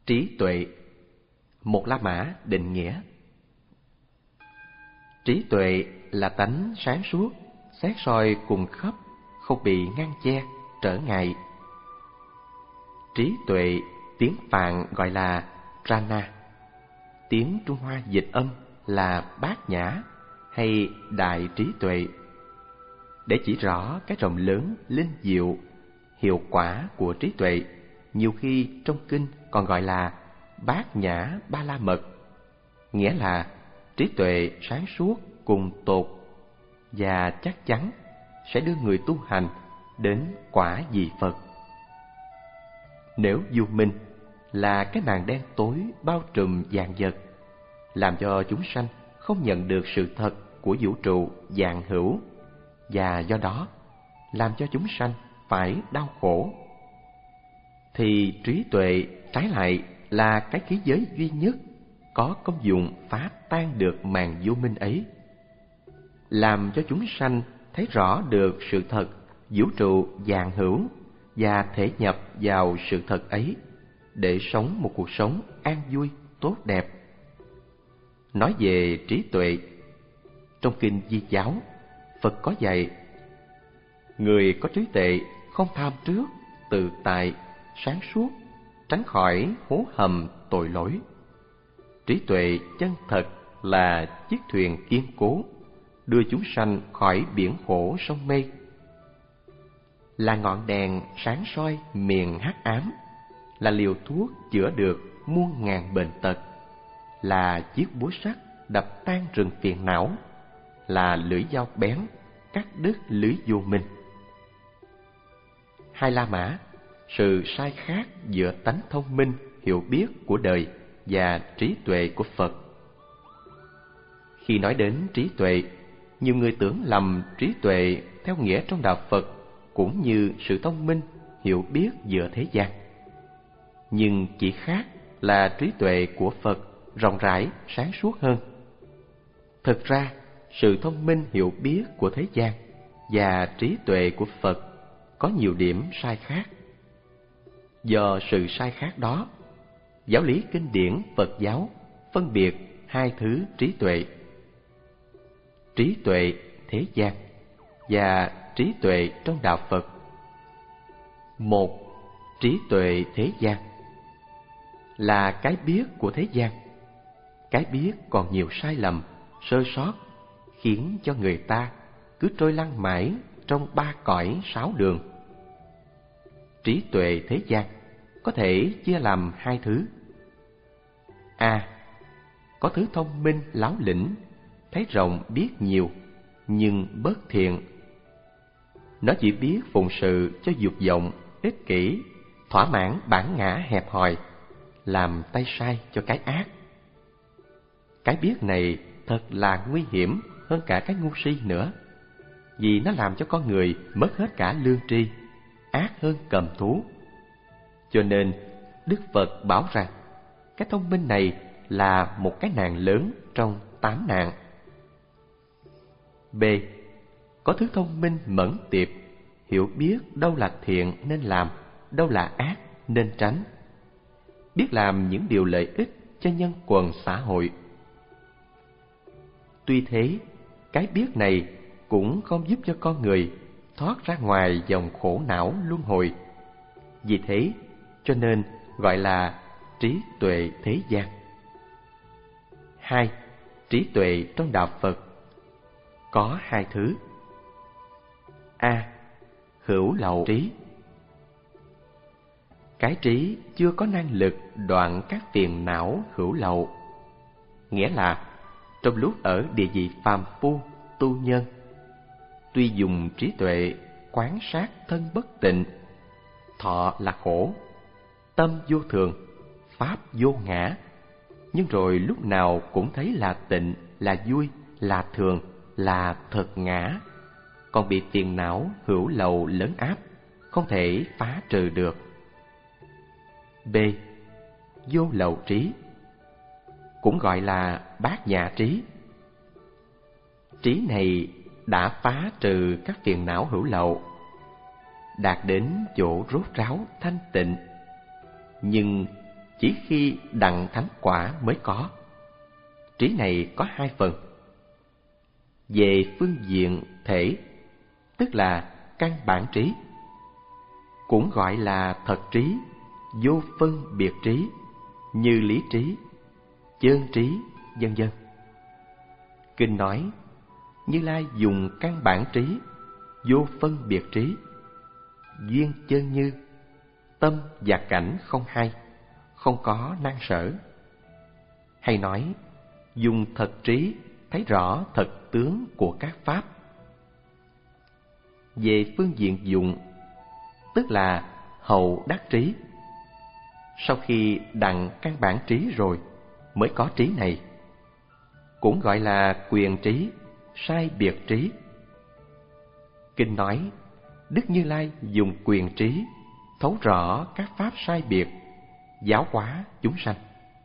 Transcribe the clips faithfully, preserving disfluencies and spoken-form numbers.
Trí tuệ. Một La Mã định nghĩa. Trí tuệ là tánh sáng suốt, xét soi cùng khắp, không bị ngăn che, trở ngại. Trí tuệ tiếng Phạn gọi là Prana, tiếng Trung Hoa dịch âm là bát nhã hay đại trí tuệ, để chỉ rõ cái rộng lớn, linh diệu, hiệu quả của trí tuệ. Nhiều khi trong kinh còn gọi là bát nhã ba la mật, nghĩa là trí tuệ sáng suốt cùng tột và chắc chắn sẽ đưa người tu hành đến quả vị Phật. Nếu vô minh là cái màn đen tối bao trùm vạn vật, làm cho chúng sanh không nhận được sự thật của vũ trụ vạn hữu, và do đó làm cho chúng sanh phải đau khổ, thì trí tuệ trái lại là cái khí giới duy nhất có công dụng phá tan được màn vô minh ấy, làm cho chúng sanh thấy rõ được sự thật vũ trụ vạn hữu và thể nhập vào sự thật ấy để sống một cuộc sống an vui, tốt đẹp. Nói về trí tuệ, trong kinh Di Giáo, Phật có dạy: người có trí tuệ không tham trước, tự tại, sáng suốt, tránh khỏi hố hầm tội lỗi. Trí tuệ chân thật là chiếc thuyền kiên cố, đưa chúng sanh khỏi biển khổ sông mê, là ngọn đèn sáng soi miền hắc ám, là liều thuốc chữa được muôn ngàn bệnh tật, là chiếc búa sắt đập tan rừng phiền não, là lưỡi dao bén cắt đứt lưới vô minh. Hai La Mã, sự sai khác giữa tánh thông minh, hiểu biết của đời và trí tuệ của Phật. Khi nói đến trí tuệ, nhiều người tưởng lầm trí tuệ theo nghĩa trong đạo Phật cũng như sự thông minh, hiểu biết giữa thế gian. Nhưng chỉ khác là trí tuệ của Phật rộng rãi, sáng suốt hơn. Thực ra, sự thông minh hiểu biết của thế gian và trí tuệ của Phật có nhiều điểm sai khác. Do sự sai khác đó, giáo lý kinh điển Phật giáo phân biệt hai thứ trí tuệ: trí tuệ thế gian và trí tuệ trong đạo Phật. Một, trí tuệ thế gian là cái biết của thế gian. Cái biết còn nhiều sai lầm, sơ sót, khiến cho người ta cứ trôi lăn mãi trong ba cõi sáu đường. Trí tuệ thế gian có thể chia làm hai thứ. A. Có thứ thông minh láo lĩnh, thấy rộng biết nhiều, nhưng bất thiện. Nó chỉ biết phụng sự cho dục vọng, ích kỷ, thỏa mãn bản ngã hẹp hòi, làm tay sai cho cái ác. Cái biết này thật là nguy hiểm hơn cả cái ngu si nữa, vì nó làm cho con người mất hết cả lương tri, ác hơn cầm thú. Cho nên Đức Phật bảo rằng cái thông minh này là một cái nạn lớn trong tám nạn. B. Có thứ thông minh mẫn tiệp, hiểu biết đâu là thiện nên làm, đâu là ác nên tránh, biết làm những điều lợi ích cho nhân quần xã hội. Tuy thế, cái biết này cũng không giúp cho con người thoát ra ngoài dòng khổ não luân hồi. Vì thế, cho nên gọi là trí tuệ thế gian. Hai, trí tuệ trong đạo Phật có hai thứ. A. Hữu lậu trí. Cái trí chưa có năng lực đoạn các phiền não hữu lậu, nghĩa là trong lúc ở địa vị phàm phu, tu nhân, tuy dùng trí tuệ quán sát thân bất tịnh, thọ là khổ, tâm vô thường, pháp vô ngã, nhưng rồi lúc nào cũng thấy là tịnh, là vui, là thường, là thật ngã, còn bị phiền não hữu lậu lấn áp, không thể phá trừ được. B. Vô lậu trí, cũng gọi là bát nhã trí. Trí này đã phá trừ các phiền não hữu lậu, đạt đến chỗ rốt ráo thanh tịnh, nhưng chỉ khi đặng thánh quả mới có. Trí này có hai phần. Về phương diện thể, tức là căn bản trí, cũng gọi là thật trí, vô phân biệt trí, như lý trí, chơn trí, vân vân. Kinh nói Như Lai dùng căn bản trí, vô phân biệt trí, duyên chơn như, tâm và cảnh không hai, không có năng sở. Hay nói dùng thật trí thấy rõ thật tướng của các pháp. Về phương diện dụng, tức là hậu đắc trí, sau khi đặng căn bản trí rồi mới có trí này, cũng gọi là quyền trí, sai biệt trí. Kinh nói Đức Như Lai dùng quyền trí thấu rõ các pháp sai biệt, giáo hóa chúng sanh.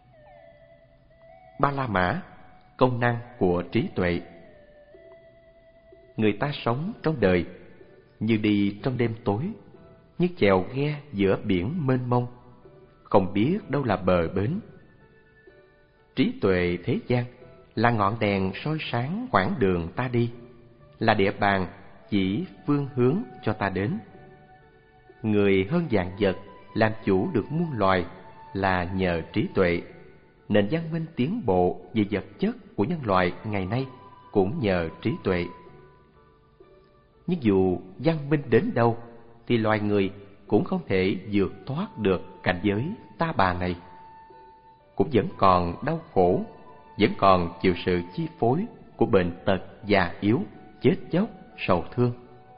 Ba La Mã, công năng của trí tuệ. Người ta sống trong đời như đi trong đêm tối, như chèo ghe giữa biển mênh mông, không biết đâu là bờ bến. Trí tuệ thế gian là ngọn đèn soi sáng quãng đường ta đi, là địa bàn chỉ phương hướng cho ta đến. Người hơn vạn vật làm chủ được muôn loài là nhờ trí tuệ, nền văn minh tiến bộ về vật chất của nhân loại ngày nay cũng nhờ trí tuệ. Nhưng dù văn minh đến đâu thì loài người cũng không thể vượt thoát được cảnh giới ta bà này, cũng vẫn còn đau khổ, vẫn còn chịu sự chi phối của bệnh tật, già yếu, chết chóc, sầu thương.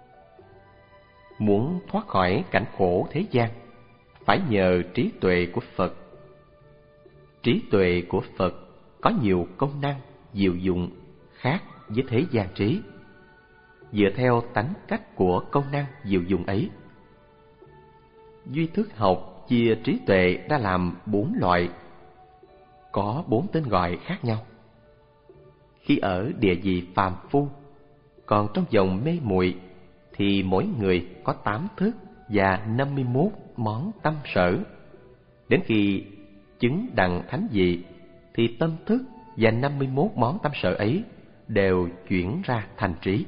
Muốn thoát khỏi cảnh khổ thế gian, phải nhờ trí tuệ của Phật. Trí tuệ của Phật có nhiều công năng diệu dụng khác với thế gian trí, dựa theo tánh cách của công năng diệu dụng ấy. Duy thức học chia trí tuệ ra làm bốn loại, có bốn tên gọi khác nhau. Khi ở địa vị phàm phu, còn trong vòng mê muội, thì mỗi người có tám thức và năm mươi mốt món tâm sở. Đến khi chứng đặng thánh vị, thì tâm thức và năm mươi mốt món tâm sở ấy đều chuyển ra thành trí.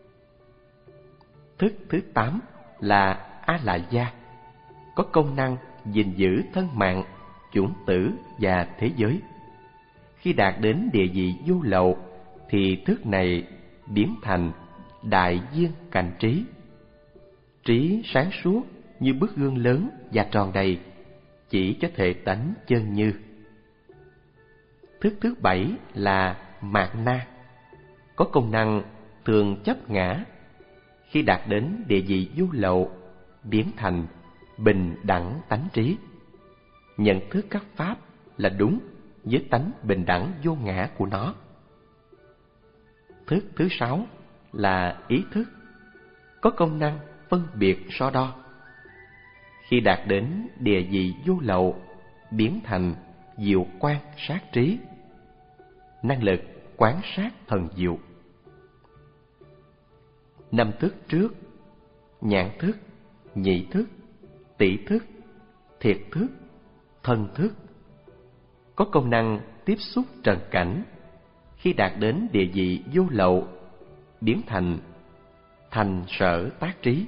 Thức thứ tám là A La Gia, có công năng gìn giữ thân mạng, chủng tử và thế giới. Khi đạt đến địa vị vô lậu, thì thức này biến thành đại viên cảnh trí. Trí sáng suốt như bức gương lớn và tròn đầy, chỉ cho thể tánh chân như. Thức thứ bảy là Mạt Na, có công năng thường chấp ngã. Khi đạt đến địa vị vô lậu, biến thành bình đẳng tánh trí, nhận thức các pháp là đúng với tánh bình đẳng vô ngã của nó. Thức thứ sáu là ý thức, có công năng phân biệt so đo. Khi đạt đến địa vị vô lậu, biến thành diệu quan sát trí, năng lực quán sát thần diệu. Năm thức trước, nhãn thức, nhị thức, tỷ thức, thiệt thức, thân thức, có công năng tiếp xúc trần cảnh. Khi đạt đến địa vị vô lậu, biến thành thành sở tác trí,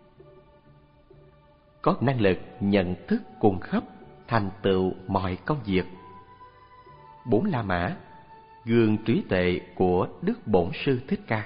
có năng lực nhận thức cung khắp, thành tựu mọi công việc. Bốn La Mã, gương trí tuệ của Đức Bổn Sư Thích Ca.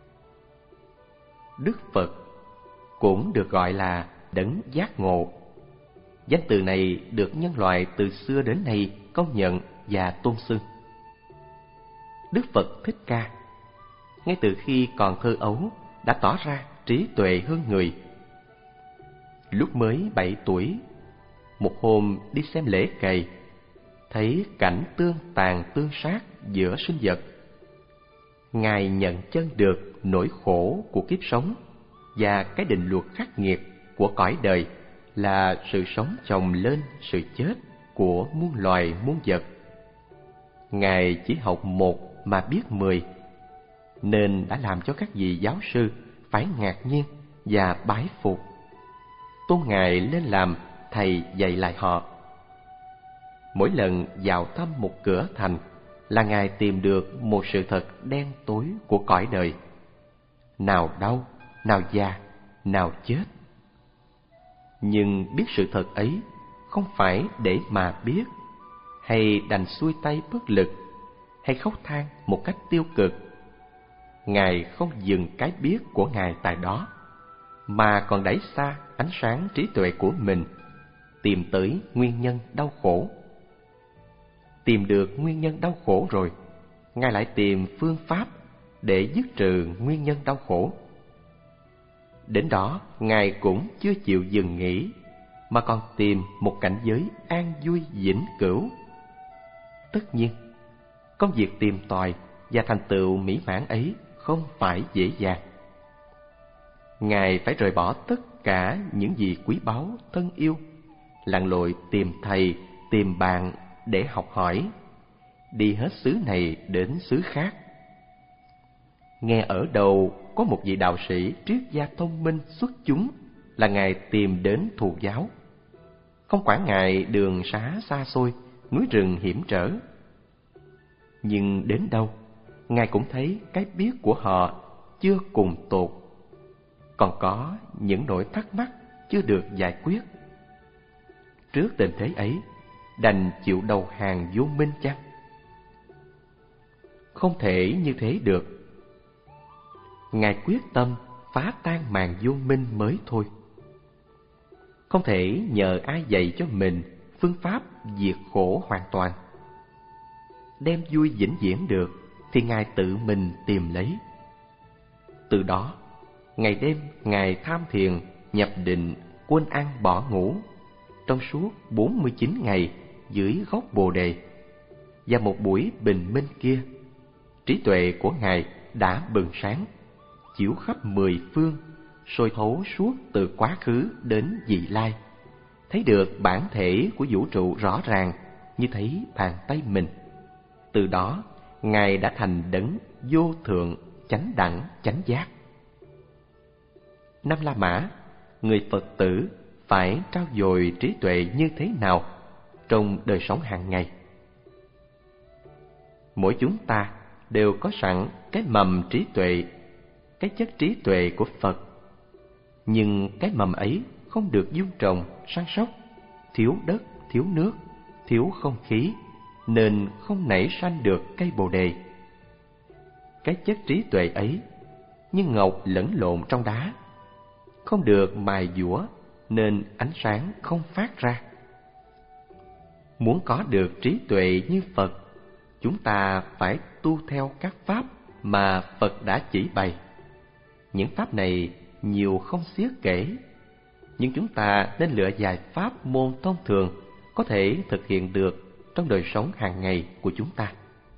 Đức Phật cũng được gọi là đấng giác ngộ. Danh từ này được nhân loại từ xưa đến nay công nhận và tôn xưng. Đức Phật Thích Ca ngay từ khi còn thơ ấu đã tỏ ra trí tuệ hơn người. Lúc mới bảy tuổi, một hôm đi xem lễ cày, thấy cảnh tương tàn tương sát giữa sinh vật. Ngài nhận chân được nỗi khổ của kiếp sống và cái định luật khắc nghiệt của cõi đời là sự sống chồng lên sự chết của muôn loài muôn vật. Ngài chỉ học một mà biết mười, nên đã làm cho các vị giáo sư phải ngạc nhiên và bái phục, tôn Ngài lên làm thầy dạy lại họ. Mỗi lần vào thăm một cửa thành là Ngài tìm được một sự thật đen tối của cõi đời. Nào đau, nào già, nào chết. Nhưng biết sự thật ấy không phải để mà biết, hay đành xuôi tay bất lực, hay khóc than một cách tiêu cực. Ngài không dừng cái biết của Ngài tại đó, mà còn đẩy xa ánh sáng trí tuệ của mình, tìm tới nguyên nhân đau khổ. Tìm được nguyên nhân đau khổ rồi, Ngài lại tìm phương pháp để dứt trừ nguyên nhân đau khổ. Đến đó, Ngài cũng chưa chịu dừng nghỉ, mà còn tìm một cảnh giới an vui vĩnh cửu. Tất nhiên, công việc tìm tòi và thành tựu mỹ mãn ấy không phải dễ dàng. Ngài phải rời bỏ tất cả những gì quý báu thân yêu, lặn lội tìm thầy, tìm bạn để học hỏi, đi hết xứ này đến xứ khác. Nghe ở đầu có một vị đạo sĩ triết gia thông minh xuất chúng là Ngài tìm đến thụ giáo. Không quản Ngài đường xá xa xôi, núi rừng hiểm trở. Nhưng đến đâu, Ngài cũng thấy cái biết của họ chưa cùng tột, còn có những nỗi thắc mắc chưa được giải quyết. Trước tình thế ấy, đành chịu đầu hàng vô minh chăng? Không thể như thế được. Ngài quyết tâm phá tan màn vô minh mới thôi. Không thể nhờ ai dạy cho mình phương pháp diệt khổ hoàn toàn. Đem vui vĩnh viễn được thì Ngài tự mình tìm lấy. Từ đó, ngày đêm Ngài tham thiền, nhập định, quên ăn bỏ ngủ trong suốt bốn mươi chín ngày dưới gốc Bồ Đề. Và một buổi bình minh kia, trí tuệ của Ngài đã bừng sáng, chiếu khắp mười phương, soi thấu suốt từ quá khứ đến vị lai, thấy được bản thể của vũ trụ rõ ràng như thấy bàn tay mình. Từ đó, Ngài đã thành đấng vô thượng chánh đẳng chánh giác. Năm La Mã, người Phật tử phải trau dồi trí tuệ như thế nào trong đời sống hàng ngày? Mỗi chúng ta đều có sẵn cái mầm trí tuệ, cái chất trí tuệ của Phật. Nhưng cái mầm ấy không được vun trồng, săn sóc, thiếu đất, thiếu nước, thiếu không khí, nên không nảy sanh được cây Bồ Đề. Cái chất trí tuệ ấy như ngọc lẫn lộn trong đá, không được mài dũa nên ánh sáng không phát ra. Muốn có được trí tuệ như Phật, chúng ta phải tu theo các pháp mà Phật đã chỉ bày. Những pháp này nhiều không xiết kể, nhưng chúng ta nên lựa vài pháp môn thông thường có thể thực hiện được trong đời sống hàng ngày của chúng ta.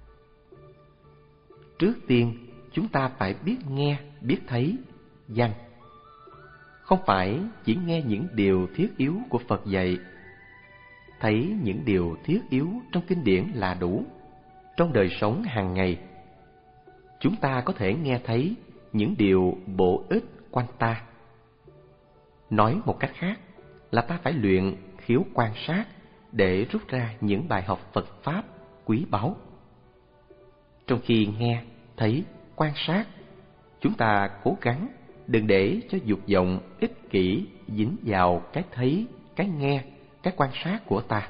Trước tiên, chúng ta phải biết nghe, biết thấy, văn. Không phải chỉ nghe những điều thiết yếu của Phật dạy, thấy những điều thiết yếu trong kinh điển là đủ. Trong đời sống hàng ngày, chúng ta có thể nghe thấy những điều bổ ích quanh ta. Nói một cách khác là ta phải luyện khiếu quan sát để rút ra những bài học Phật Pháp quý báu. Trong khi nghe, thấy, quan sát, chúng ta cố gắng đừng để cho dục vọng ích kỷ dính vào cái thấy, cái nghe, cái quan sát của ta.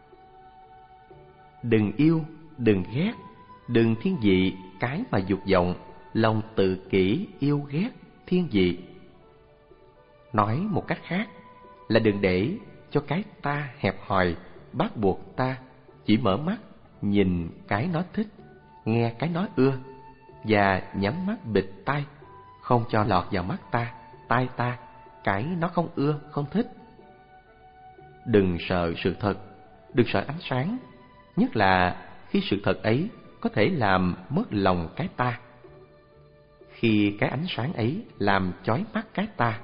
Đừng yêu, đừng ghét, đừng thiên vị cái mà dục vọng, lòng tự kỷ yêu ghét, thiên vị. Nói một cách khác là đừng để cho cái ta hẹp hòi bắt buộc ta chỉ mở mắt nhìn cái nó thích, nghe cái nó ưa, và nhắm mắt bịt tai, không cho lọt vào mắt ta, tai ta cái nó không ưa, không thích. Đừng sợ sự thật, đừng sợ ánh sáng, nhất là khi sự thật ấy có thể làm mất lòng cái ta. Khi cái ánh sáng ấy làm chói mắt cái ta.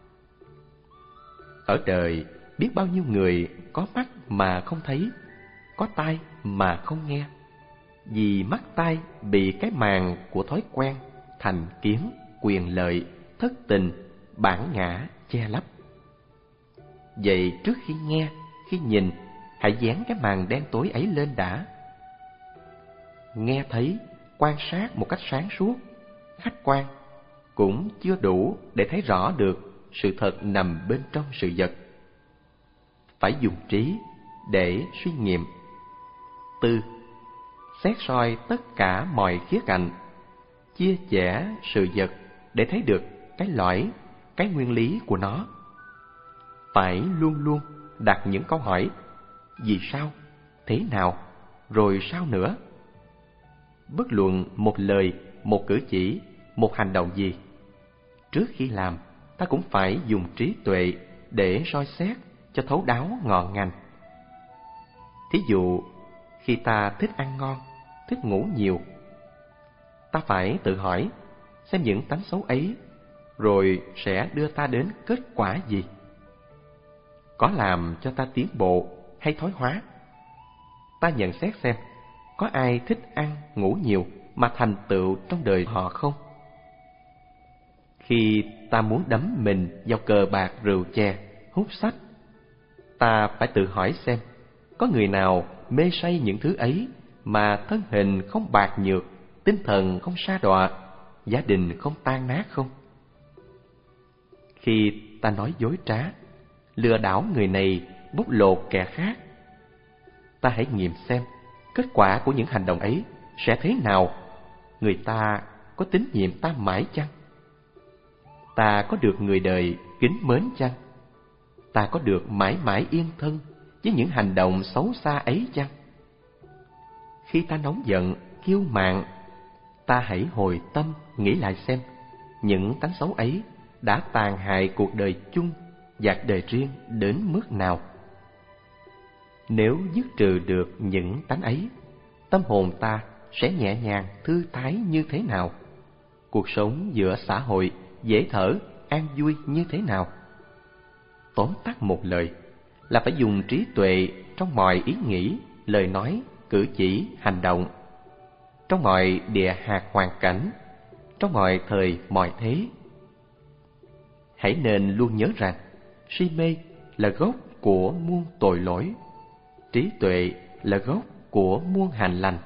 Ở đời, biết bao nhiêu người có mắt mà không thấy, có tai mà không nghe, vì mắt tai bị cái màn của thói quen, thành kiến, quyền lợi, thất tình, bản ngã che lấp. Vậy trước khi nghe, khi nhìn, hãy dán cái màn đen tối ấy lên đã. Nghe thấy, quan sát một cách sáng suốt, khách quan, cũng chưa đủ để thấy rõ được sự thật nằm bên trong sự vật. Phải dùng trí để suy nghiệm. Tư, xét soi tất cả mọi khía cạnh, chia sẻ sự vật để thấy được cái lõi, cái nguyên lý của nó. Phải luôn luôn đặt những câu hỏi: vì sao, thế nào, rồi sao nữa. Bất luận một lời, một cử chỉ, một hành động gì, trước khi làm, ta cũng phải dùng trí tuệ để soi xét cho thấu đáo ngọn ngành. Thí dụ, khi ta thích ăn ngon, thích ngủ nhiều, ta phải tự hỏi xem những tánh xấu ấy rồi sẽ đưa ta đến kết quả gì. Có làm cho ta tiến bộ hay thoái hóa? Ta nhận xét xem có ai thích ăn, ngủ nhiều mà thành tựu trong đời họ không? Khi ta muốn đắm mình vào cờ bạc, rượu chè, hút sách, ta phải tự hỏi xem có người nào mê say những thứ ấy mà thân hình không bạc nhược, tinh thần không sa đọa, gia đình không tan nát không? Khi ta nói dối trá, lừa đảo người này, bóc lột kẻ khác, ta hãy nghiệm xem kết quả của những hành động ấy sẽ thế nào. Người ta có tín nhiệm ta mãi chăng? Ta có được người đời kính mến chăng? Ta có được mãi mãi yên thân với những hành động xấu xa ấy chăng? Khi ta nóng giận, kiêu mạn, ta hãy hồi tâm nghĩ lại xem những tánh xấu ấy đã tàn hại cuộc đời chung và đời riêng đến mức nào. Nếu dứt trừ được những tánh ấy, tâm hồn ta sẽ nhẹ nhàng, thư thái như thế nào? Cuộc sống giữa xã hội dễ thở, an vui như thế nào? Tóm tắt một lời là phải dùng trí tuệ trong mọi ý nghĩ, lời nói, cử chỉ, hành động, trong mọi địa hạt hoàn cảnh, trong mọi thời mọi thế. Hãy nên luôn nhớ rằng si mê là gốc của muôn tội lỗi, trí tuệ là gốc của muôn hành lành.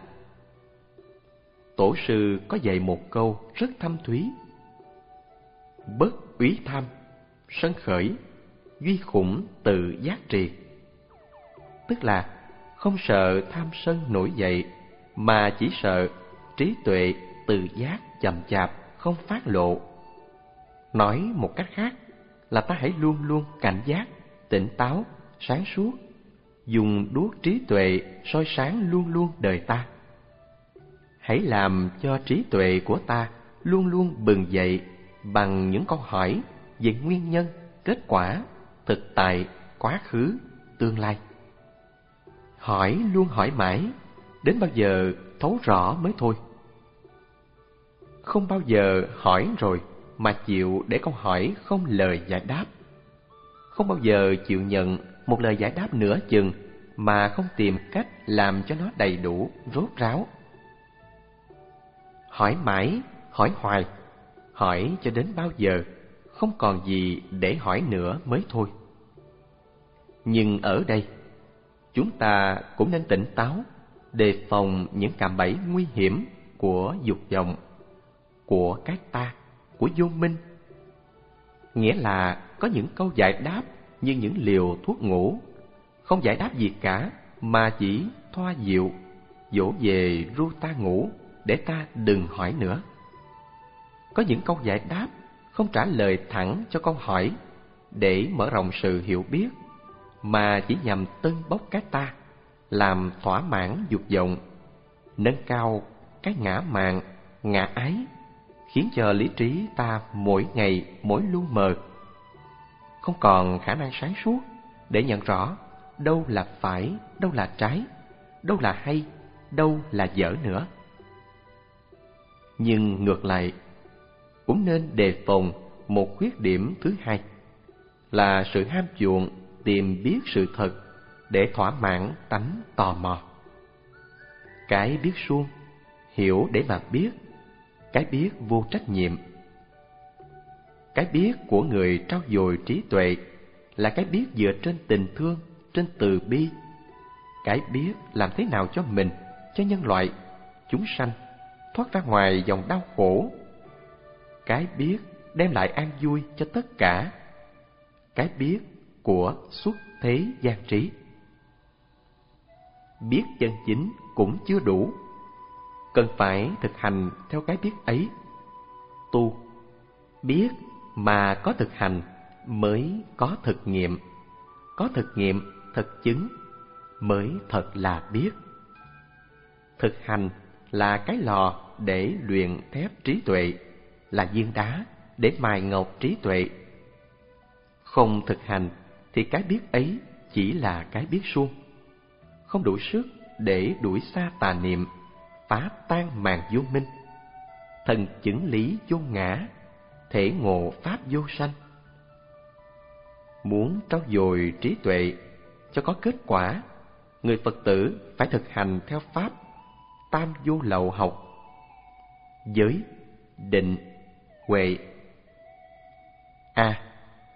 Tổ sư có dạy một câu rất thâm thúy: bất úy tham, sân khởi, duy khủng tự giác trì. Tức là không sợ tham sân nổi dậy, mà chỉ sợ trí tuệ tự giác chậm chạp không phát lộ. Nói một cách khác là ta hãy luôn luôn cảnh giác, tỉnh táo, sáng suốt, dùng đuốc trí tuệ soi sáng luôn luôn đời ta. Hãy làm cho trí tuệ của ta luôn luôn bừng dậy bằng những câu hỏi về nguyên nhân, kết quả, thực tại, quá khứ, tương lai. Hỏi luôn hỏi mãi, đến bao giờ thấu rõ mới thôi. Không bao giờ hỏi rồi mà chịu để câu hỏi không lời giải đáp. Không bao giờ chịu nhận một lời giải đáp nửa chừng mà không tìm cách làm cho nó đầy đủ, rốt ráo. Hỏi mãi, hỏi hoài, hỏi cho đến bao giờ không còn gì để hỏi nữa mới thôi. Nhưng ở đây, chúng ta cũng nên tỉnh táo, đề phòng những cạm bẫy nguy hiểm của dục vọng, của cái ta, của vô minh. Nghĩa là có những câu giải đáp như những liều thuốc ngủ, không giải đáp gì cả mà chỉ thoa dịu, dỗ về ru ta ngủ để ta đừng hỏi nữa. Có những câu giải đáp không trả lời thẳng cho câu hỏi để mở rộng sự hiểu biết, mà chỉ nhằm tâng bốc cái ta, làm thỏa mãn dục vọng, nâng cao cái ngã mạn, ngã ái, khiến cho lý trí ta mỗi ngày mỗi lu mờ, không còn khả năng sáng suốt để nhận rõ đâu là phải, đâu là trái, đâu là hay, đâu là dở nữa. Nhưng ngược lại, cũng nên đề phòng một khuyết điểm thứ hai, là sự ham chuộng tìm biết sự thật để thỏa mãn tánh tò mò. Cái biết suông, hiểu để mà biết, cái biết vô trách nhiệm. Cái biết của người trau dồi trí tuệ là cái biết dựa trên tình thương, trên từ bi, Cái biết làm thế nào cho mình, cho nhân loại, chúng sanh thoát ra ngoài dòng đau khổ. Cái biết đem lại an vui cho tất cả. Cái biết của xuất thế gian trí. Biết chân chính cũng chưa đủ, cần phải thực hành theo cái biết ấy. Tu, biết mà có thực hành mới có thực nghiệm. Có thực nghiệm, thực chứng mới thật là biết. Thực hành là cái lò để luyện thép trí tuệ, là viên đá để mài ngọc trí tuệ. Không thực hành thì cái biết ấy chỉ là cái biết suông, không đủ sức để đuổi xa tà niệm, phá tan màn vô minh, thần chứng lý vô ngã, thể ngộ pháp vô sanh. Muốn trau dồi trí tuệ cho có kết quả, người Phật tử phải thực hành theo pháp tam vô lậu học: giới, định, huệ. A.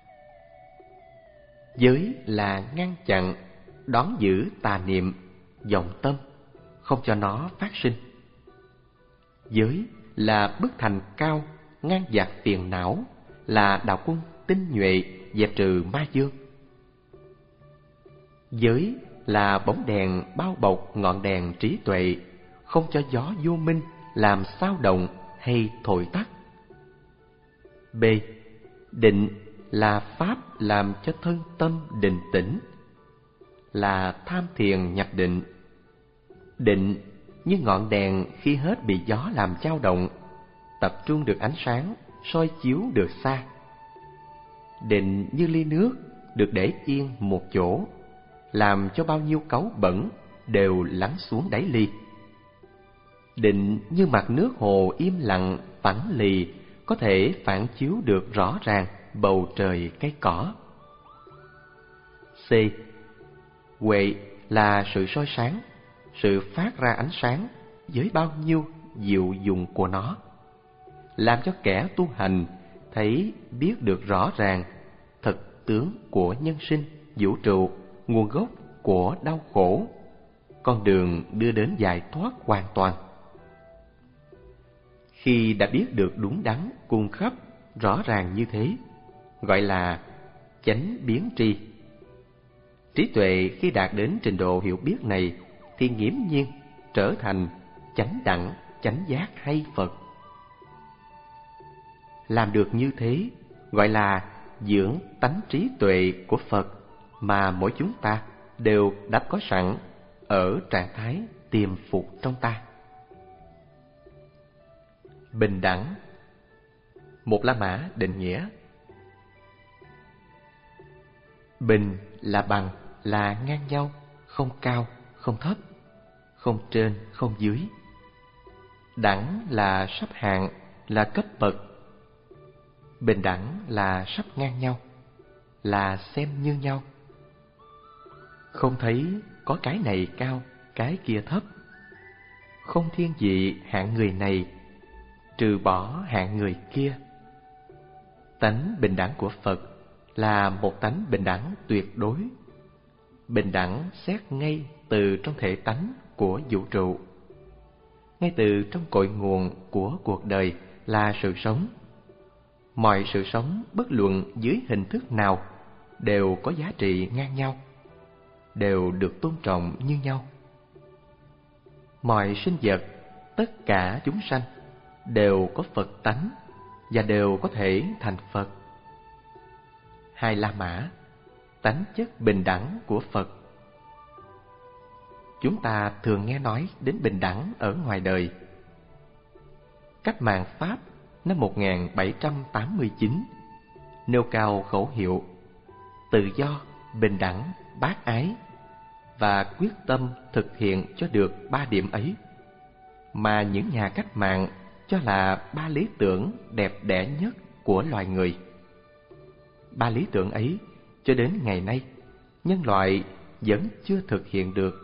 Giới là ngăn chặn, đón giữ tà niệm, vọng tâm, không cho nó phát sinh. Giới là bức thành cao, ngăn dạt phiền não, là đạo quân tinh nhuệ, dẹp trừ ma dương. Giới là bóng đèn bao bọc ngọn đèn trí tuệ, không cho gió vô minh làm xao động hay thổi tắt. B. Định là pháp làm cho thân tâm định tĩnh, là tham thiền nhập định. Định như ngọn đèn khi hết bị gió làm dao động, tập trung được ánh sáng, soi chiếu được xa. Định như ly nước được để yên một chỗ, làm cho bao nhiêu cáu bẩn đều lắng xuống đáy ly. Định như mặt nước hồ im lặng, phẳng lì, có thể phản chiếu được rõ ràng bầu trời cây cỏ. C. Huệ là sự soi sáng, sự phát ra ánh sáng với bao nhiêu diệu dụng của nó, làm cho kẻ tu hành thấy biết được rõ ràng thực tướng của nhân sinh, vũ trụ, nguồn gốc của đau khổ, con đường đưa đến giải thoát hoàn toàn. Khi đã biết được đúng đắn, cung khắp, rõ ràng như thế, gọi là chánh biến tri. Trí tuệ khi đạt đến trình độ hiểu biết này thì nghiễm nhiên trở thành chánh đẳng, chánh giác hay Phật. Làm được như thế gọi là dưỡng tánh trí tuệ của Phật mà mỗi chúng ta đều đã có sẵn ở trạng thái tiềm phục trong ta. Bình đẳng. Một La Mã định nghĩa: bình là bằng, là ngang nhau, không cao, không thấp, không trên, không dưới. Đẳng là sắp hạng, là cấp bậc. Bình đẳng là sắp ngang nhau, là xem như nhau. Không thấy có cái này cao, cái kia thấp. Không thiên vị hạng người này, trừ bỏ hạng người kia. Tánh bình đẳng của Phật là một tánh bình đẳng tuyệt đối. Bình đẳng xét ngay từ trong thể tánh của vũ trụ, ngay từ trong cội nguồn của cuộc đời là sự sống. Mọi sự sống bất luận dưới hình thức nào đều có giá trị ngang nhau, đều được tôn trọng như nhau. Mọi sinh vật, tất cả chúng sanh đều có Phật tánh và đều có thể thành Phật. Hai La Mã, tánh chất bình đẳng của Phật. Chúng ta thường nghe nói đến bình đẳng ở ngoài đời. Cách mạng Pháp năm một nghìn bảy trăm tám mươi chín nêu cao khẩu hiệu tự do, bình đẳng, bác ái và quyết tâm thực hiện cho được ba điểm ấy mà những nhà cách mạng cho là ba lý tưởng đẹp đẽ nhất của loài người. Ba lý tưởng ấy cho đến ngày nay nhân loại vẫn chưa thực hiện được.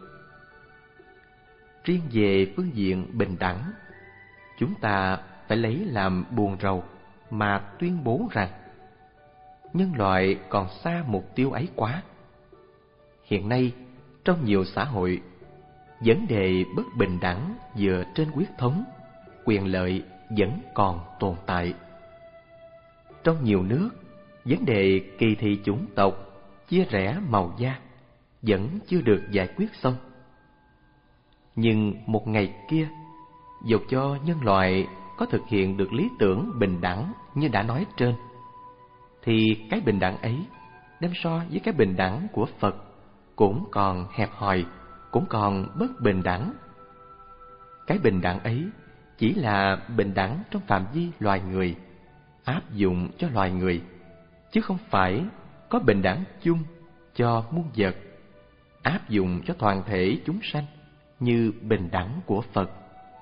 Riêng về phương diện bình đẳng, chúng ta phải lấy làm buồn rầu mà tuyên bố rằng nhân loại còn xa mục tiêu ấy quá. Hiện nay, trong nhiều xã hội, vấn đề bất bình đẳng dựa trên huyết thống, quyền lợi vẫn còn tồn tại. Trong nhiều nước, vấn đề kỳ thị chủng tộc, chia rẽ màu da vẫn chưa được giải quyết xong. Nhưng một ngày kia, dù cho nhân loại có thực hiện được lý tưởng bình đẳng như đã nói trên, thì cái bình đẳng ấy đem so với cái bình đẳng của Phật cũng còn hẹp hòi, cũng còn bất bình đẳng. Cái bình đẳng ấy chỉ là bình đẳng trong phạm vi loài người, áp dụng cho loài người, chứ không phải có bình đẳng chung cho muôn vật, áp dụng cho toàn thể chúng sanh như bình đẳng của Phật.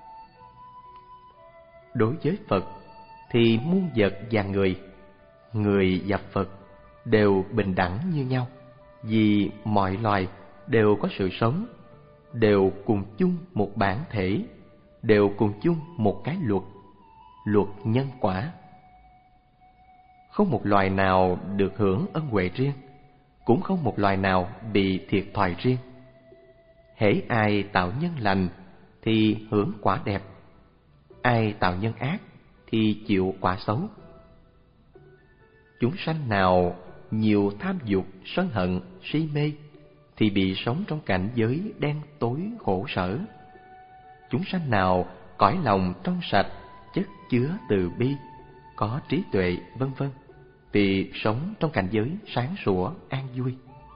Đối với Phật thì muôn vật và người, người và Phật đều bình đẳng như nhau, vì mọi loài đều có sự sống, đều cùng chung một bản thể, đều cùng chung một cái luật, luật nhân quả. Không một loài nào được hưởng ân huệ riêng, cũng không một loài nào bị thiệt thòi riêng. Hễ ai tạo nhân lành thì hưởng quả đẹp, ai tạo nhân ác thì chịu quả xấu. Chúng sanh nào nhiều tham dục, sân hận, si mê thì bị sống trong cảnh giới đen tối khổ sở. Chúng sanh nào cõi lòng trong sạch, chất chứa từ bi, có trí tuệ, vân vân thì sống trong cảnh giới sáng sủa, an vui.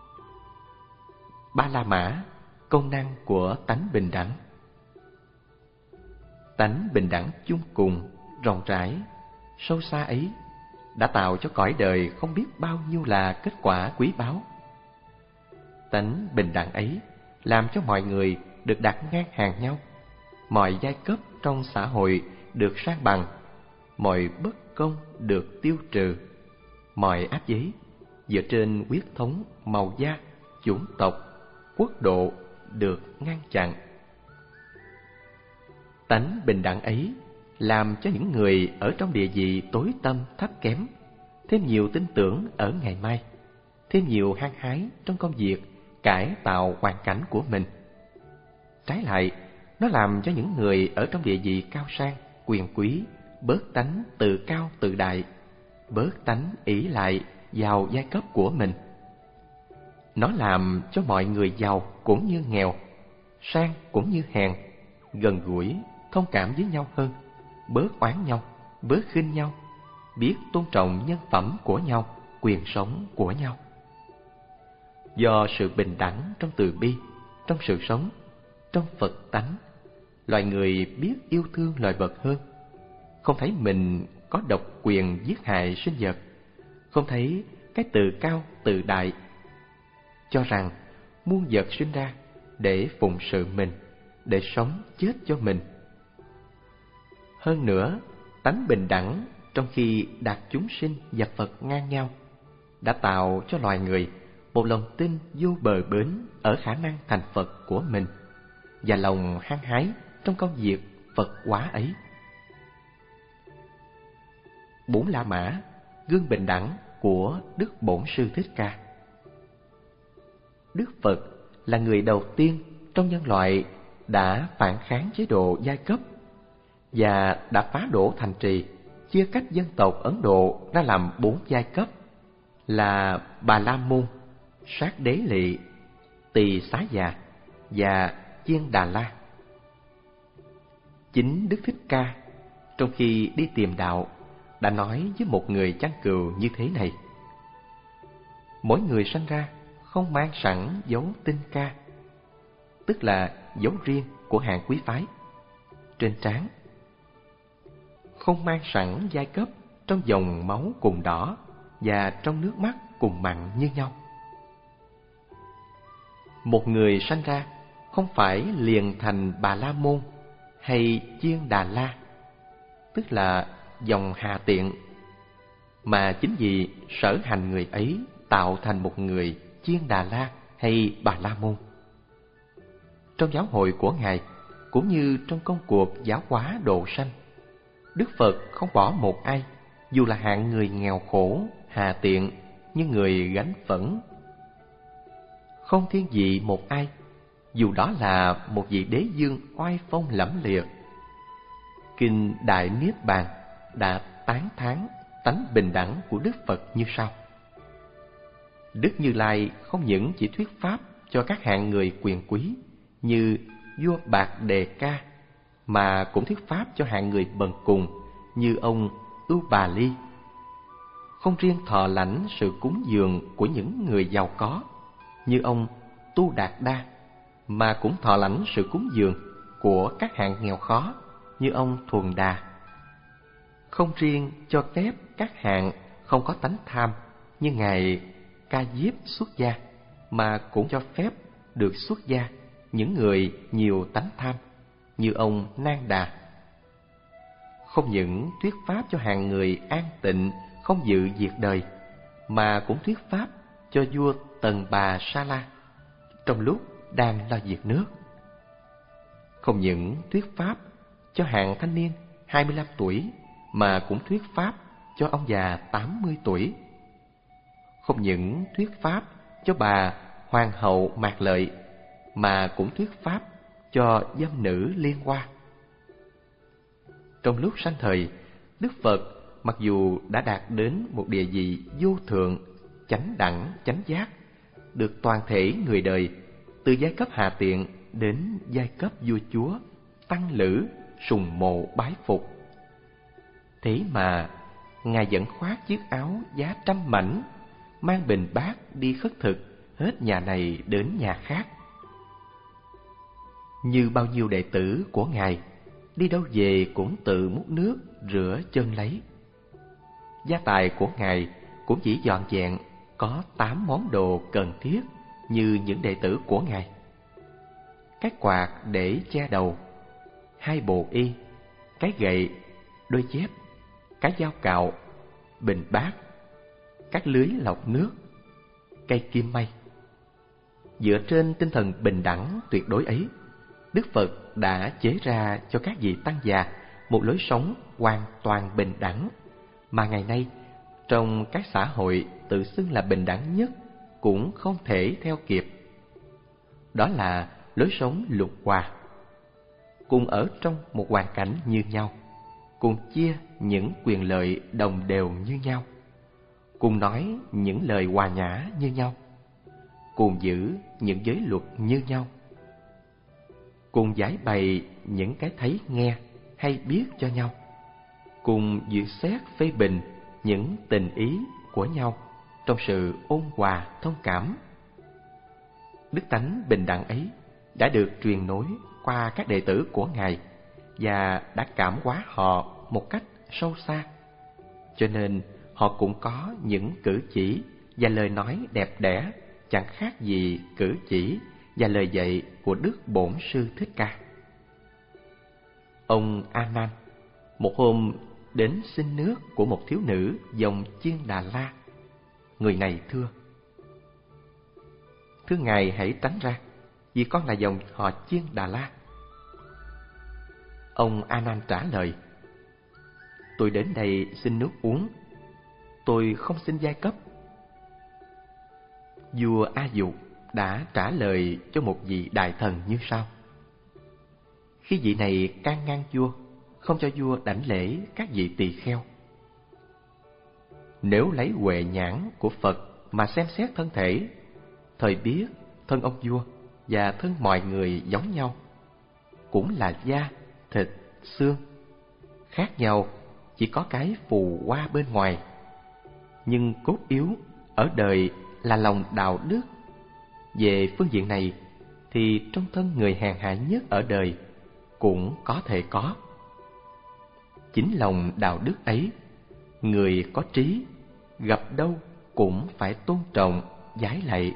Ba La Mã, công năng của tánh bình đẳng. Tánh bình đẳng chung cùng, rộng rãi, sâu xa ấy đã tạo cho cõi đời không biết bao nhiêu là kết quả quý báu. Tánh bình đẳng ấy làm cho mọi người được đặt ngang hàng nhau, mọi giai cấp trong xã hội được san bằng, mọi bất công được tiêu trừ, mọi áp chế dựa trên huyết thống, màu da, chủng tộc, quốc độ được ngăn chặn. Tánh bình đẳng ấy làm cho những người ở trong địa vị tối tăm thấp kém thêm nhiều tin tưởng ở ngày mai, thêm nhiều hăng hái trong công việc cải tạo hoàn cảnh của mình. Trái lại, nó làm cho những người ở trong địa vị cao sang, quyền quý bớt tánh tự cao tự đại, bớt tánh ỷ lại vào giai cấp của mình. Nó làm cho mọi người giàu cũng như nghèo, sang cũng như hèn, gần gũi, thông cảm với nhau hơn, bớt oán nhau, bớt khinh nhau, biết tôn trọng nhân phẩm của nhau, quyền sống của nhau. Do sự bình đẳng trong từ bi, trong sự sống, trong Phật tánh, loài người biết yêu thương loài vật hơn, không thấy mình có độc quyền giết hại sinh vật, không thấy cái tự cao tự đại, cho rằng muôn vật sinh ra để phụng sự mình, để sống chết cho mình. Hơn nữa, tánh bình đẳng trong khi đặt chúng sinh và Phật ngang nhau đã tạo cho loài người một lòng tin vô bờ bến ở khả năng thành Phật của mình và lòng hăng hái trong công việc Phật hóa ấy. Bốn La Mã, gương bình đẳng của Đức Bổn Sư Thích Ca. Đức Phật là người đầu tiên trong nhân loại đã phản kháng chế độ giai cấp và đã phá đổ thành trì, chia cách dân tộc Ấn Độ ra làm bốn giai cấp là Bà La Môn, Sát Đế Lị, Tỳ Xá Già và Chiên Đà La. Chính Đức Thích Ca trong khi đi tìm đạo đã nói với một người chăn cừu như thế này: mỗi người sanh ra không mang sẵn dấu tinh ca, tức là dấu riêng của hạng quý phái, trên trán, không mang sẵn giai cấp trong dòng máu cùng đỏ và trong nước mắt cùng mặn như nhau. Một người sanh ra không phải liền thành Bà La Môn hay Chiên Đà La, tức là dòng hà tiện, mà chính vì sở hành người ấy tạo thành một người Chiên Đà La hay Bà La Môn. Trong giáo hội của Ngài, cũng như trong công cuộc giáo hóa độ sanh, Đức Phật không bỏ một ai, dù là hạng người nghèo khổ, hà tiện, như người gánh phẫn. không thiên vị một ai, dù đó là một vị đế dương oai phong lẫm liệt. Kinh Đại Niết Bàn đã tán thán tánh bình đẳng của Đức Phật như sau. Đức Như Lai không những chỉ thuyết pháp cho các hạng người quyền quý như vua Bạc Đề Ca, mà cũng thuyết pháp cho hạng người bần cùng như ông Ưu Bà Ly. Không riêng thọ lãnh sự cúng dường của những người giàu có như ông Tu Đạt Đa, mà cũng thọ lãnh sự cúng dường của các hạng nghèo khó như ông Thuần Đà. Không riêng cho phép các hạng không có tánh tham như ngài Ca Diếp xuất gia, mà cũng cho phép được xuất gia những người nhiều tánh tham như ông Nan Đà. Không những thuyết pháp cho hạng người an tịnh không dự diệt đời, mà cũng thuyết pháp cho vua Tần Bà Sa La trong lúc đang lo diệt nước. Không những thuyết pháp cho hạng thanh niên hai mươi lăm tuổi, mà cũng thuyết pháp cho ông già tám mươi tuổi. Không những thuyết pháp cho bà Hoàng hậu Mạc Lợi, mà cũng thuyết pháp cho dâm nữ Liên Hoa. Trong lúc sanh thời, Đức Phật mặc dù đã đạt đến một địa vị vô thượng, chánh đẳng, chánh giác, được toàn thể người đời, từ giai cấp hạ tiện đến giai cấp vua chúa, tăng lữ, sùng mộ bái phục. Thế mà ngài vẫn khoác chiếc áo giá trăm mảnh, mang bình bát đi khất thực hết nhà này đến nhà khác. Như bao nhiêu đệ tử của ngài, đi đâu về cũng tự múc nước rửa chân lấy. Gia tài của ngài cũng chỉ dọn dẹn có tám món đồ cần thiết như những đệ tử của ngài: cái quạt để che đầu, hai bộ y, cái gậy, đôi dép, cái dao cạo, bình bát, các lưới lọc nước, cây kim may. Dựa trên tinh thần bình đẳng tuyệt đối ấy, Đức Phật đã chế ra cho các vị tăng già một lối sống hoàn toàn bình đẳng, mà ngày nay trong các xã hội tự xưng là bình đẳng nhất cũng không thể theo kịp. Đó là lối sống lục hòa, cùng ở trong một hoàn cảnh như nhau, cùng chia những quyền lợi đồng đều như nhau, cùng nói những lời hòa nhã như nhau, cùng giữ những giới luật như nhau, cùng giải bày những cái thấy nghe hay biết cho nhau, cùng duyệt xét phê bình những tình ý của nhau trong sự ôn hòa thông cảm. Đức tánh bình đẳng ấy đã được truyền nối qua các đệ tử của ngài và đã cảm hóa họ một cách sâu xa, cho nên họ cũng có những cử chỉ và lời nói đẹp đẽ chẳng khác gì cử chỉ và lời dạy của Đức Bổn Sư Thích Ca. Ông A Nan một hôm đến xin nước của một thiếu nữ dòng Chiên Đà La. Người này thưa: "Thưa ngài, hãy tránh ra, vì con là dòng họ Chiên Đà La." Ông A Nan trả lời: "Tôi đến đây xin nước uống, tôi không xin giai cấp." Vua A Dục đã trả lời cho một vị đại thần như sau. Khi vị này can ngăn vua, không cho vua đảnh lễ các vị tỳ kheo: "Nếu lấy huệ nhãn của Phật mà xem xét thân thể, thời biết thân ông vua và thân mọi người giống nhau, cũng là da, thịt, xương, khác nhau chỉ có cái phù hoa bên ngoài, nhưng cốt yếu ở đời là lòng đạo đức. Về phương diện này thì trong thân người hèn hạ nhất ở đời cũng có thể có. Chính lòng đạo đức ấy, người có trí gặp đâu cũng phải tôn trọng, vái lạy.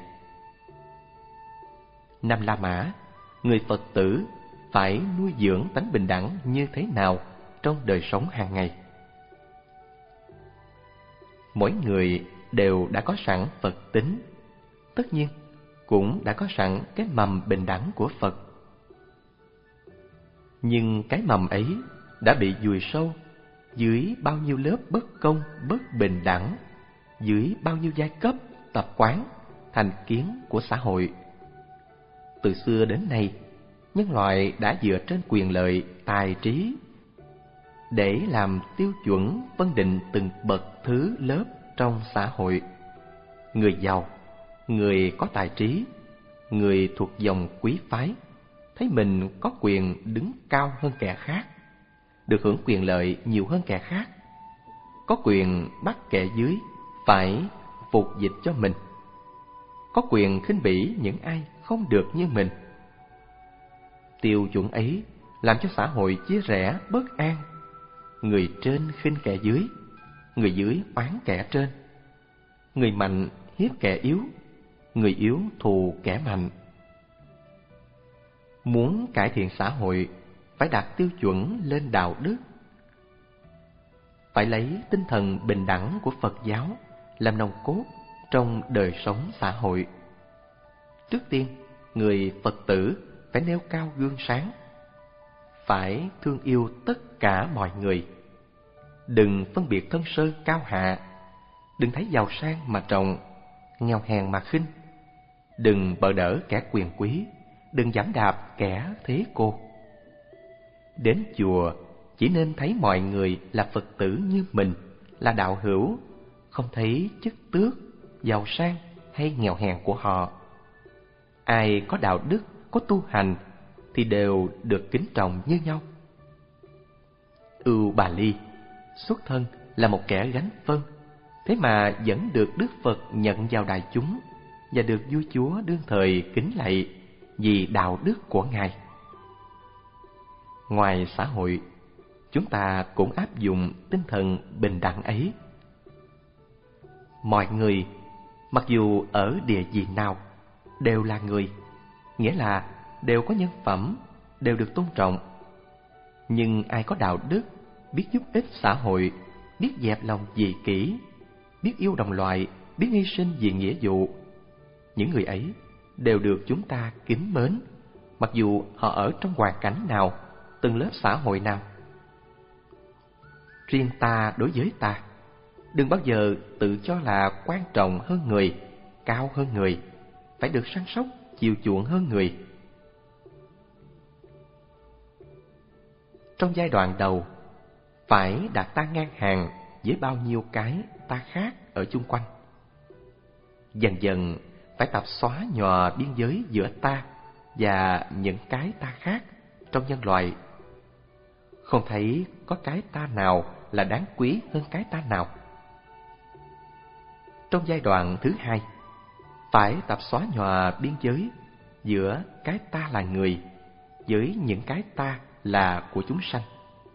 Năm La Mã, người Phật tử phải nuôi dưỡng tánh bình đẳng như thế nào trong đời sống hàng ngày? Mỗi người đều đã có sẵn Phật tính, tất nhiên cũng đã có sẵn cái mầm bình đẳng của Phật. Nhưng cái mầm ấy đã bị vùi sâu dưới bao nhiêu lớp bất công, bất bình đẳng, dưới bao nhiêu giai cấp, tập quán, thành kiến của xã hội Từ xưa đến nay, nhân loại đã dựa trên quyền lợi, tài trí để làm tiêu chuẩn phân định từng bậc thứ lớp trong xã hội. Người giàu, người có tài trí, người thuộc dòng quý phái thấy mình có quyền đứng cao hơn kẻ khác, được hưởng quyền lợi nhiều hơn kẻ khác, có quyền bắt kẻ dưới phải phục dịch cho mình, có quyền khinh bỉ những ai không được như mình. Tiêu chuẩn ấy làm cho xã hội chia rẽ bất an, người trên khinh kẻ dưới, người dưới oán kẻ trên, người mạnh hiếp kẻ yếu, người yếu thù kẻ mạnh. Muốn cải thiện xã hội phải đặt tiêu chuẩn lên đạo đức, phải lấy tinh thần bình đẳng của Phật giáo làm nòng cốt trong đời sống xã hội. Trước tiên, người Phật tử phải nêu cao gương sáng, phải thương yêu tất cả mọi người, đừng phân biệt thân sơn cao hạ, đừng thấy giàu sang mà trọng, nghèo hèn mà khinh, đừng bợ đỡ kẻ quyền quý, đừng giẫm đạp kẻ thế cô. Đến chùa chỉ nên thấy mọi người là Phật tử như mình, là đạo hữu, không thấy chức tước, giàu sang hay nghèo hèn của họ. Ai có đạo đức, có tu hành thì đều được kính trọng như nhau. Ưu Bà Ly xuất thân là một kẻ gánh phân, thế mà vẫn được Đức Phật nhận vào đại chúng và được vua chúa đương thời kính lạy vì đạo đức của Ngài. Ngoài xã hội, chúng ta cũng áp dụng tinh thần bình đẳng ấy. Mọi người, mặc dù ở địa vị nào, đều là người, nghĩa là đều có nhân phẩm, đều được tôn trọng. Nhưng ai có đạo đức, biết giúp ích xã hội, biết dẹp lòng dị kỷ, biết yêu đồng loại, biết hy sinh vì nghĩa vụ, những người ấy đều được chúng ta kính mến, mặc dù họ ở trong hoàn cảnh nào, từng lớp xã hội nào. Riêng ta đối với ta, đừng bao giờ tự cho là quan trọng hơn người, cao hơn người, phải được săn sóc, chiều chuộng hơn người. Trong giai đoạn đầu, phải đặt ta ngang hàng với bao nhiêu cái ta khác ở chung quanh. Dần dần phải tập xóa nhòa biên giới giữa ta và những cái ta khác trong nhân loại. Không thấy có cái ta nào là đáng quý hơn cái ta nào. Trong giai đoạn thứ hai, phải tập xóa nhòa biên giới giữa cái ta là người với những cái ta là của chúng sanh.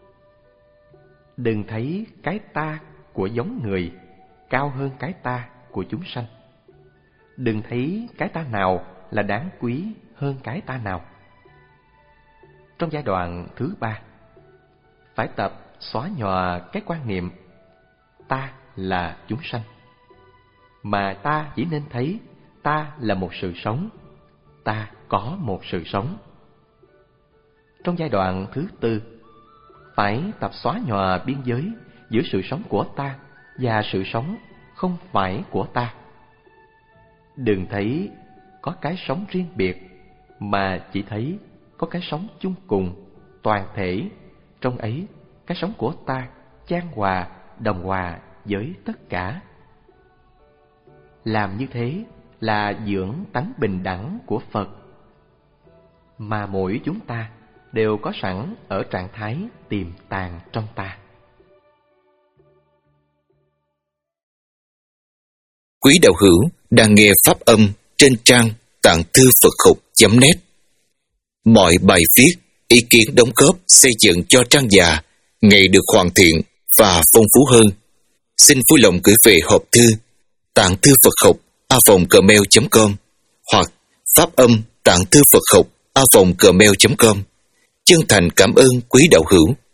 Đừng thấy cái ta của giống người cao hơn cái ta của chúng sanh. Đừng thấy cái ta nào là đáng quý hơn cái ta nào. Trong giai đoạn thứ ba, phải tập xóa nhòa cái quan niệm ta là chúng sanh, mà ta chỉ nên thấy ta là một sự sống, ta có một sự sống. Trong giai đoạn thứ tư, phải tập xóa nhòa biên giới giữa sự sống của ta và sự sống không phải của ta. Đừng thấy có cái sống riêng biệt, mà chỉ thấy có cái sống chung cùng, toàn thể. Trong ấy, cái sống của ta chan hòa, đồng hòa với tất cả. Làm như thế là dưỡng tánh bình đẳng của Phật, mà mỗi chúng ta đều có sẵn ở trạng thái tiềm tàng trong ta. Quý đạo hữu đang nghe pháp âm trên trang tạng thư Phật học chấm net. Mọi bài viết, ý kiến đóng góp xây dựng cho trang già ngày được hoàn thiện và phong phú hơn. Xin vui lòng gửi về hộp thư tạng thư Phật học a vòng gmail chấm com hoặc pháp âm tạng thư Phật học a vòng gmail chấm com. Chân thành cảm ơn quý đạo hữu.